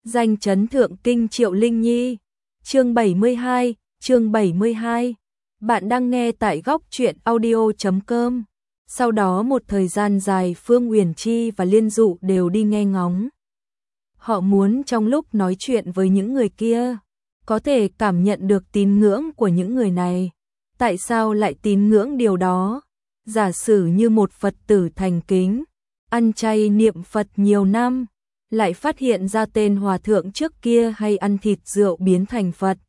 Danh chấn thượng kinh Triệu Linh Nhi. Chương 72. Bạn đang nghe tại góc truyện audio.com. Sau đó một thời gian dài Phương Uyển Chi và Liên Dụ đều đi nghe ngóng. Họ muốn trong lúc nói chuyện với những người kia, có thể cảm nhận được tín ngưỡng của những người này. Tại sao lại tín ngưỡng điều đó? Giả sử như một Phật tử thành kính, ăn chay niệm Phật nhiều năm, lại phát hiện ra tên hòa thượng trước kia hay ăn thịt rượu biến thành Phật.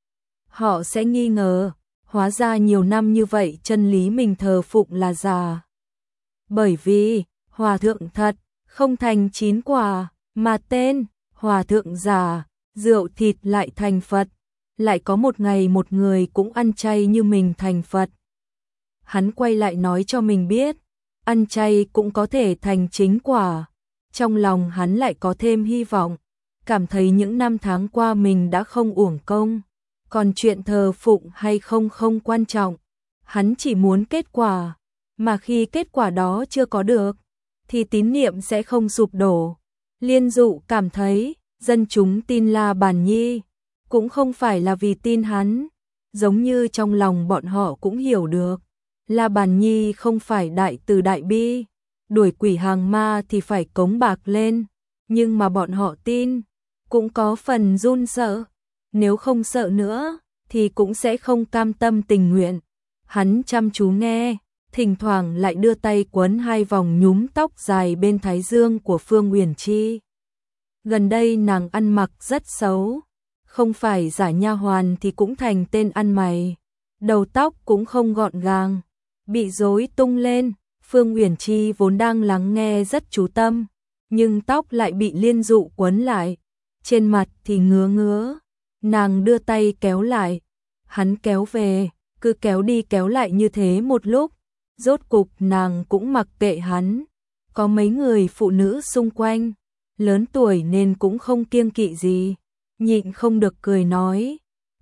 Họ sẽ nghi ngờ, hóa ra nhiều năm như vậy chân lý mình thờ phụng là giả. Bởi vì, hòa thượng thật, không thành 9 quả, mà tên, hòa thượng giả, rượu thịt lại thành Phật. Lại có một ngày một người cũng ăn chay như mình thành Phật. Hắn quay lại nói cho mình biết, ăn chay cũng có thể thành chính quả. Trong lòng hắn lại có thêm hy vọng, cảm thấy những năm tháng qua mình đã không uổng công. Còn chuyện thờ phụng hay không không quan trọng, hắn chỉ muốn kết quả, mà khi kết quả đó chưa có được, thì tín niệm sẽ không sụp đổ. Liên Dụ cảm thấy, dân chúng tin La Bàn Nhi, cũng không phải là vì tin hắn, giống như trong lòng bọn họ cũng hiểu được. La Bàn Nhi không phải đại từ đại bi, đuổi quỷ hàng ma thì phải cống bạc lên, nhưng mà bọn họ tin, cũng có phần run sợ. Nếu không sợ nữa, thì cũng sẽ không cam tâm tình nguyện. Hắn chăm chú nghe, thỉnh thoảng lại đưa tay quấn 2 vòng nhúm tóc dài bên thái dương của Phương Uyển Chi. Gần đây nàng ăn mặc rất xấu, không phải giả nha hoàn thì cũng thành tên ăn mày. Đầu tóc cũng không gọn gàng, bị rối tung lên. Phương Uyển Chi vốn đang lắng nghe rất chú tâm, nhưng tóc lại bị Liên Dụ quấn lại, trên mặt thì ngứa ngứa. Nàng đưa tay kéo lại, hắn kéo về, cứ kéo đi kéo lại như thế một lúc, rốt cục nàng cũng mặc kệ hắn. Có mấy người phụ nữ xung quanh, lớn tuổi nên cũng không kiêng kỵ gì, nhịn không được cười nói,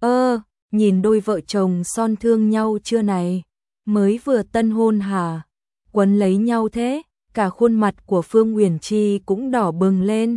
nhìn đôi vợ chồng son thương nhau chưa này, mới vừa tân hôn hả? Quấn lấy nhau thế, cả khuôn mặt của Phương Uyển Chi cũng đỏ bừng lên.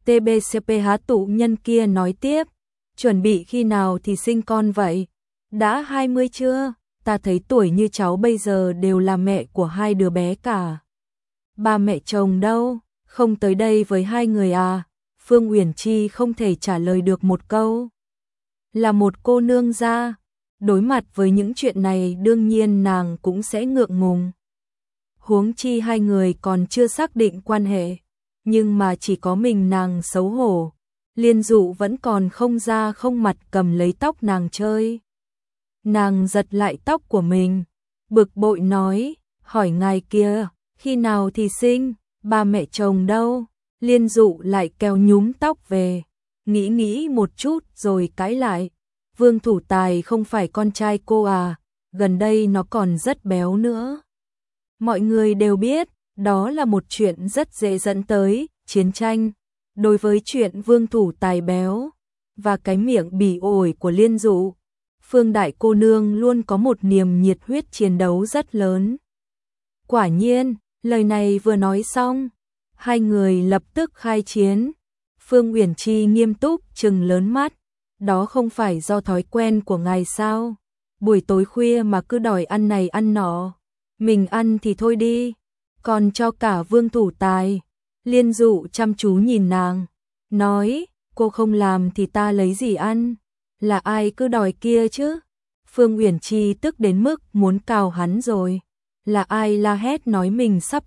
TBCPH tụ nhân kia nói tiếp, chuẩn bị khi nào thì sinh con vậy? Đã 20 chưa? Ta thấy tuổi như cháu bây giờ đều là mẹ của 2 đứa bé cả. Ba mẹ chồng đâu? Không tới đây với 2 người à? Phương Uyển Chi không thể trả lời được một câu. Là một cô nương gia, đối mặt với những chuyện này đương nhiên nàng cũng sẽ ngượng ngùng. Huống chi 2 người còn chưa xác định quan hệ, nhưng mà chỉ có mình nàng xấu hổ. Liên Dụ vẫn còn không da không mặt cầm lấy tóc nàng chơi. Nàng giật lại tóc của mình, bực bội nói, hỏi ngài kia, khi nào thì sinh, ba mẹ chồng đâu? Liên Dụ lại kéo nhúm tóc về, nghĩ một chút rồi cãi lại, Vương Thủ Tài không phải con trai cô à, gần đây nó còn rất béo nữa. Mọi người đều biết, đó là một chuyện rất dễ dẫn tới chiến tranh. Đối với chuyện Vương Thủ Tài béo và cái miệng bỉ ổi của Liên Dụ, Phương đại cô nương luôn có một niềm nhiệt huyết chiến đấu rất lớn. Quả nhiên, lời này vừa nói xong, 2 người lập tức khai chiến. Phương Uyển Chi nghiêm túc trừng lớn mắt, đó không phải do thói quen của ngài sao? Buổi tối khuya mà cứ đòi ăn này ăn nọ, mình ăn thì thôi đi, còn cho cả Vương Thủ Tài. Liên Dụ chăm chú nhìn nàng, nói, cô không làm thì ta lấy gì ăn, là ai cứ đòi kia chứ? Phương Uyển Chi tức đến mức muốn cào hắn rồi, là ai la hét nói mình sắp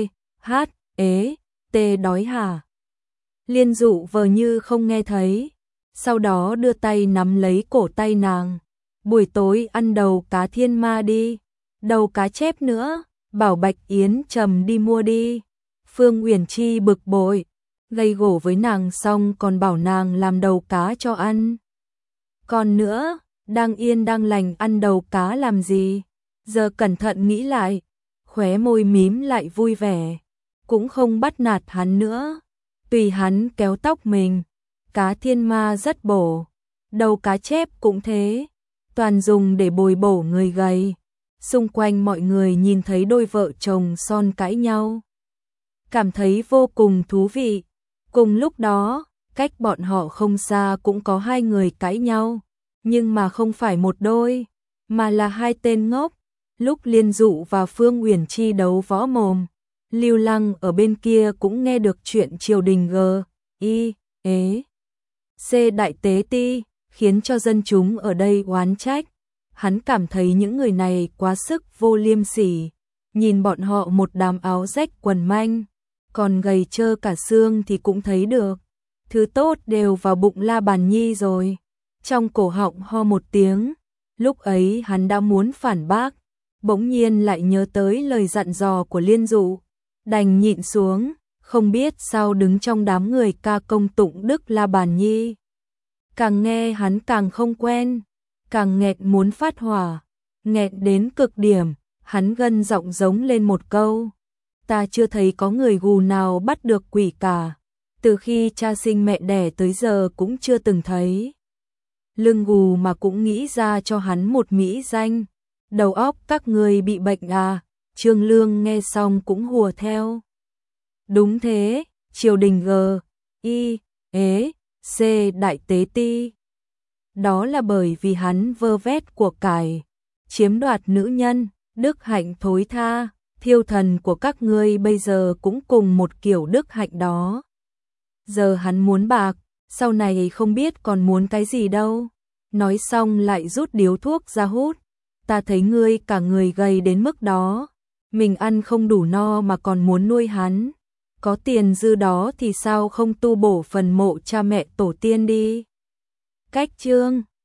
đói hả? Liên Dụ vờ như không nghe thấy, sau đó đưa tay nắm lấy cổ tay nàng, buổi tối ăn đầu cá thiên ma đi, đầu cá chép nữa, bảo Bạch Yến Trầm đi mua đi. Phương Uyển Chi bực bội, gây gổ với nàng xong còn bảo nàng làm đầu cá cho ăn. Còn nữa, đang yên đang lành ăn đầu cá làm gì? Giờ cẩn thận nghĩ lại, khóe môi mím lại vui vẻ, cũng không bắt nạt hắn nữa. Tùy hắn kéo tóc mình, cá thiên ma rất bổ, đầu cá chép cũng thế, toàn dùng để bồi bổ người gầy. Xung quanh mọi người nhìn thấy đôi vợ chồng son cãi nhau, cảm thấy vô cùng thú vị. Cùng lúc đó, cách bọn họ không xa cũng có hai người cãi nhau, nhưng mà không phải một đôi, mà là hai tên ngốc. Lúc Liên Dụ và Phương Uyển Chi đấu võ mồm, Lưu Lăng ở bên kia cũng nghe được chuyện triều đình C đại tế ti, khiến cho dân chúng ở đây oán trách. Hắn cảm thấy những người này quá sức vô liêm sỉ, nhìn bọn họ một đám áo rách quần manh, còn gầy trơ cả xương thì cũng thấy được. Thứ tốt đều vào bụng La Bàn Nhi rồi. Trong cổ họng ho một tiếng, lúc ấy hắn đã muốn phản bác, bỗng nhiên lại nhớ tới lời dặn dò của Liên Dụ, đành nhịn xuống, không biết sao đứng trong đám người ca công tụng đức La Bàn Nhi. Càng nghe hắn càng không quen, càng nghẹn muốn phát hỏa, nghẹn đến cực điểm, hắn gân giọng giống lên một câu. Ta chưa thấy có người gù nào bắt được quỷ cả, từ khi cha sinh mẹ đẻ tới giờ cũng chưa từng thấy. Lưng gù mà cũng nghĩ ra cho hắn một mỹ danh, đầu óc các người bị bệnh à? Trương Lương nghe xong cũng hùa theo. Đúng thế, triều đình C đại tế ti. Đó là bởi vì hắn vơ vét của cải, chiếm đoạt nữ nhân, đức hạnh thối tha, thiêu thần của các ngươi bây giờ cũng cùng một kiểu đức hạnh đó. Giờ hắn muốn bạc, sau này không biết còn muốn cái gì đâu. Nói xong lại rút điếu thuốc ra hút. Ta thấy ngươi cả người gầy đến mức đó, mình ăn không đủ no mà còn muốn nuôi hắn. Có tiền dư đó thì sao không tu bổ phần mộ cha mẹ tổ tiên đi. Cách chương